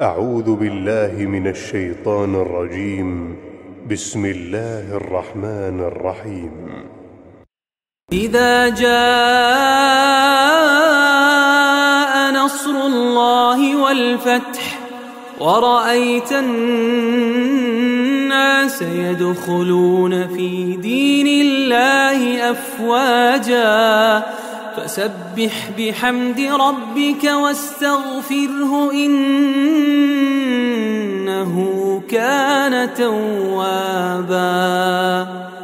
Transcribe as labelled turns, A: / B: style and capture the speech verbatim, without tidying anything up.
A: أعوذ بالله من الشيطان الرجيم. بسم الله الرحمن الرحيم.
B: إذا جاء نصر الله والفتح ورأيت الناس يدخلون في دين الله أفواجا فسبح بحمد ربك واستغفره إنه كان توابا.